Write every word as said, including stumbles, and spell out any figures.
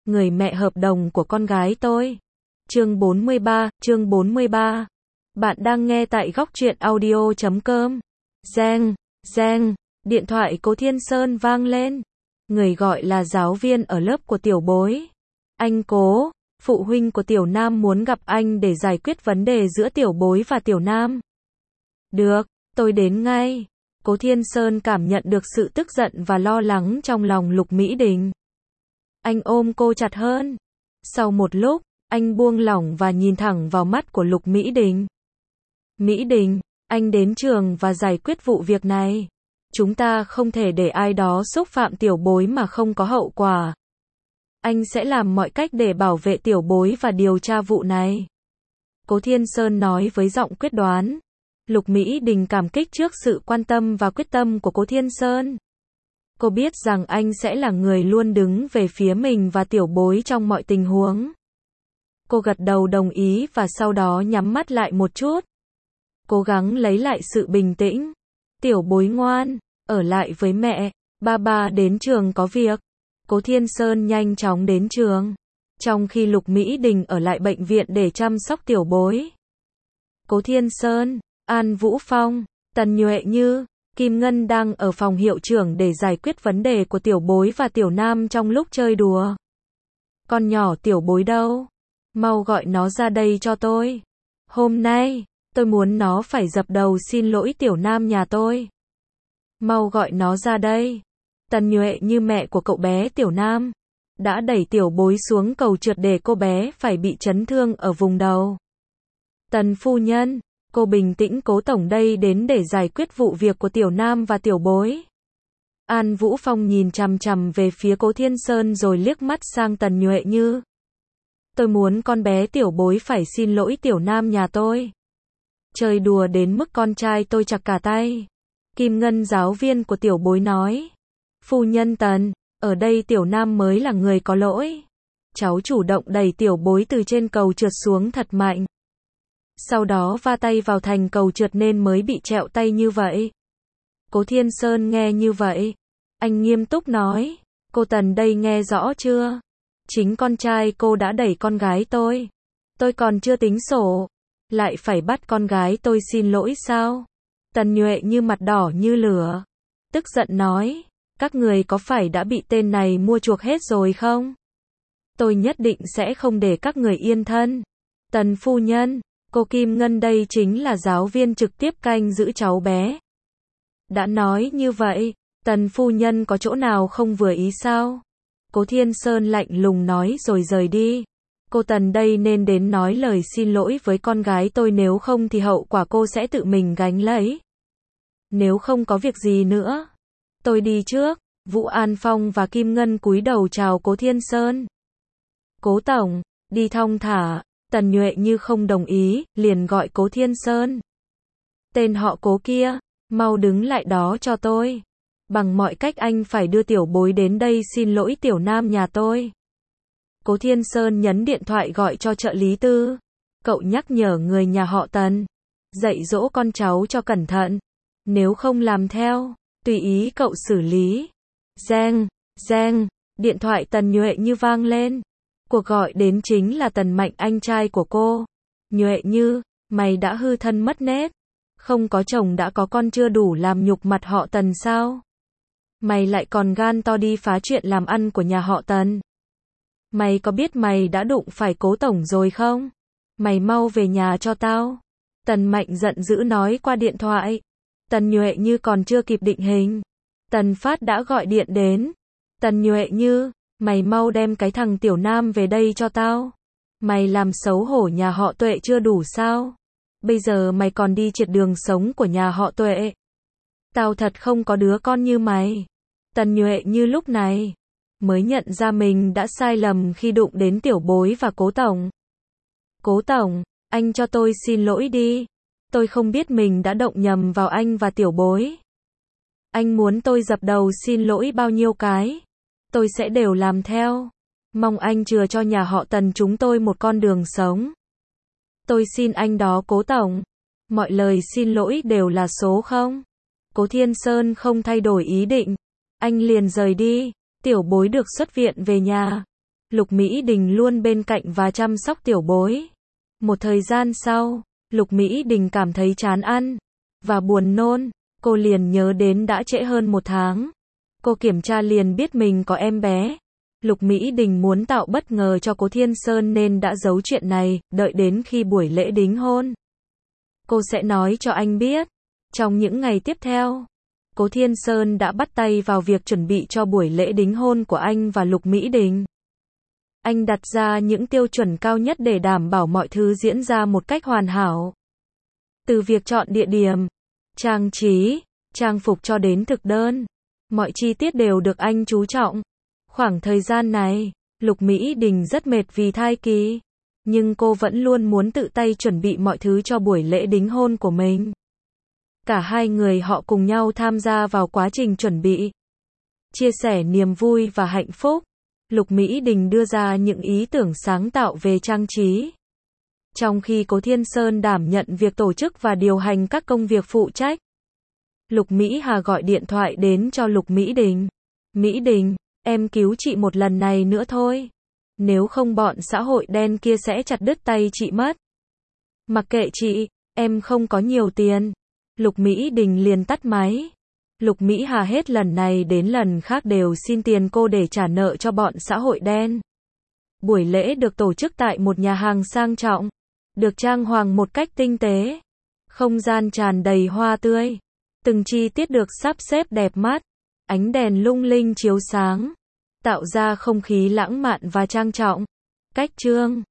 người mẹ hợp đồng của con gái tôi. Chương bốn mươi ba, chương bốn mươi ba. Bạn đang nghe tại góc truyện audio chấm com. Reng, reng, điện thoại Cố Thiên Sơn vang lên. Người gọi là giáo viên ở lớp của tiểu bối. Anh Cố, phụ huynh của tiểu Nam muốn gặp anh để giải quyết vấn đề giữa tiểu bối và tiểu Nam. Được, tôi đến ngay. Cố Thiên Sơn cảm nhận được sự tức giận và lo lắng trong lòng Lục Mỹ Đình. Anh ôm cô chặt hơn. Sau một lúc, anh buông lỏng và nhìn thẳng vào mắt của Lục Mỹ Đình. Mỹ Đình, anh đến trường và giải quyết vụ việc này. Chúng ta không thể để ai đó xúc phạm tiểu bối mà không có hậu quả. Anh sẽ làm mọi cách để bảo vệ tiểu bối và điều tra vụ này. Cố Thiên Sơn nói với giọng quyết đoán. Lục Mỹ Đình cảm kích trước sự quan tâm và quyết tâm của Cố Thiên Sơn. Cô biết rằng anh sẽ là người luôn đứng về phía mình và tiểu bối trong mọi tình huống. Cô gật đầu đồng ý và sau đó nhắm mắt lại một chút. Cố gắng lấy lại sự bình tĩnh. Tiểu bối ngoan, ở lại với mẹ, ba ba đến trường có việc. Cố Thiên Sơn nhanh chóng đến trường. Trong khi Lục Mỹ Đình ở lại bệnh viện để chăm sóc tiểu bối. Cố Thiên Sơn, An Vũ Phong, Tần Nhuệ Như, Kim Ngân đang ở phòng hiệu trưởng để giải quyết vấn đề của tiểu bối và tiểu Nam trong lúc chơi đùa. Con nhỏ tiểu bối đâu? Mau gọi nó ra đây cho tôi. Hôm nay, tôi muốn nó phải dập đầu xin lỗi tiểu Nam nhà tôi. Mau gọi nó ra đây. Tần Nhuệ Như mẹ của cậu bé tiểu Nam đã đẩy tiểu bối xuống cầu trượt để cô bé phải bị chấn thương ở vùng đầu. Tần phu nhân, cô bình tĩnh, Cố tổng đây đến để giải quyết vụ việc của tiểu Nam và tiểu bối. An Vũ Phong nhìn chằm chằm về phía Cố Thiên Sơn rồi liếc mắt sang Tần Nhuệ Như. Tôi muốn con bé tiểu bối phải xin lỗi tiểu Nam nhà tôi. Chơi đùa đến mức con trai tôi chặt cả tay. Kim Ngân giáo viên của tiểu bối nói. Phu nhân Tần, ở đây tiểu Nam mới là người có lỗi. Cháu chủ động đẩy tiểu bối từ trên cầu trượt xuống thật mạnh. Sau đó va tay vào thành cầu trượt nên mới bị trẹo tay như vậy. Cố Thiên Sơn nghe như vậy. Anh nghiêm túc nói. Cô Tần đây nghe rõ chưa? Chính con trai cô đã đẩy con gái tôi. Tôi còn chưa tính sổ. Lại phải bắt con gái tôi xin lỗi sao? Tần Nhuệ Như mặt đỏ như lửa. Tức giận nói. Các người có phải đã bị tên này mua chuộc hết rồi không? Tôi nhất định sẽ không để các người yên thân. Tần phu nhân, cô Kim Ngân đây chính là giáo viên trực tiếp canh giữ cháu bé. Đã nói như vậy, Tần phu nhân có chỗ nào không vừa ý sao? Cố Thiên Sơn lạnh lùng nói rồi rời đi. Cô Tần đây nên đến nói lời xin lỗi với con gái tôi, nếu không thì hậu quả cô sẽ tự mình gánh lấy. Nếu không có việc gì nữa, tôi đi trước. Vũ An Phong và Kim Ngân cúi đầu chào Cố Thiên Sơn. Cố tổng, đi thong thả. Tần Nhuệ Như không đồng ý, liền gọi Cố Thiên Sơn. Tên họ Cố kia, mau đứng lại đó cho tôi. Bằng mọi cách anh phải đưa tiểu bối đến đây xin lỗi tiểu Nam nhà tôi. Cố Thiên Sơn nhấn điện thoại gọi cho trợ lý Tư. Cậu nhắc nhở người nhà họ Tần, dạy dỗ con cháu cho cẩn thận. Nếu không làm theo, tùy ý cậu xử lý. Reng, reng, điện thoại Tần Nhuệ Như vang lên. Cuộc gọi đến chính là Tần Mạnh, anh trai của cô. Nhuệ Như, mày đã hư thân mất nết. Không có chồng đã có con chưa đủ làm nhục mặt họ Tần sao? Mày lại còn gan to đi phá chuyện làm ăn của nhà họ Tần. Mày có biết mày đã đụng phải Cố tổng rồi không? Mày mau về nhà cho tao. Tần Mạnh giận dữ nói qua điện thoại. Tần Nhuệ Như còn chưa kịp định hình. Tần Phát đã gọi điện đến. Tần Nhuệ Như, mày mau đem cái thằng tiểu Nam về đây cho tao. Mày làm xấu hổ nhà họ Tuệ chưa đủ sao? Bây giờ mày còn đi triệt đường sống của nhà họ Tuệ. Tao thật không có đứa con như mày. Tần Nhuệ Như lúc này mới nhận ra mình đã sai lầm khi đụng đến tiểu bối và Cố tổng. Cố tổng, anh cho tôi xin lỗi đi. Tôi không biết mình đã động nhầm vào anh và tiểu bối. Anh muốn tôi dập đầu xin lỗi bao nhiêu cái, tôi sẽ đều làm theo. Mong anh chừa cho nhà họ Tần chúng tôi một con đường sống. Tôi xin anh đó Cố tổng. Mọi lời xin lỗi đều là số không. Cố Thiên Sơn không thay đổi ý định. Anh liền rời đi. Tiểu bối được xuất viện về nhà. Lục Mỹ Đình luôn bên cạnh và chăm sóc tiểu bối. Một thời gian sau, Lục Mỹ Đình cảm thấy chán ăn và buồn nôn, cô liền nhớ đến đã trễ hơn một tháng. Cô kiểm tra liền biết mình có em bé. Lục Mỹ Đình muốn tạo bất ngờ cho Cố Thiên Sơn nên đã giấu chuyện này, đợi đến khi buổi lễ đính hôn. Cô sẽ nói cho anh biết. Trong những ngày tiếp theo, Cố Thiên Sơn đã bắt tay vào việc chuẩn bị cho buổi lễ đính hôn của anh và Lục Mỹ Đình. Anh đặt ra những tiêu chuẩn cao nhất để đảm bảo mọi thứ diễn ra một cách hoàn hảo. Từ việc chọn địa điểm, trang trí, trang phục cho đến thực đơn, mọi chi tiết đều được anh chú trọng. Khoảng thời gian này, Lục Mỹ Đình rất mệt vì thai kỳ, nhưng cô vẫn luôn muốn tự tay chuẩn bị mọi thứ cho buổi lễ đính hôn của mình. Cả hai người họ cùng nhau tham gia vào quá trình chuẩn bị, chia sẻ niềm vui và hạnh phúc. Lục Mỹ Đình đưa ra những ý tưởng sáng tạo về trang trí, trong khi Cố Thiên Sơn đảm nhận việc tổ chức và điều hành các công việc phụ trách. Lục Mỹ Hà gọi điện thoại đến cho Lục Mỹ Đình. Mỹ Đình, em cứu chị một lần này nữa thôi. Nếu không bọn xã hội đen kia sẽ chặt đứt tay chị mất. Mặc kệ chị, em không có nhiều tiền. Lục Mỹ Đình liền tắt máy. Lục Mỹ Hà hết lần này đến lần khác đều xin tiền cô để trả nợ cho bọn xã hội đen. Buổi lễ được tổ chức tại một nhà hàng sang trọng, được trang hoàng một cách tinh tế. Không gian tràn đầy hoa tươi. Từng chi tiết được sắp xếp đẹp mắt. Ánh đèn lung linh chiếu sáng, tạo ra không khí lãng mạn và trang trọng. Cách trương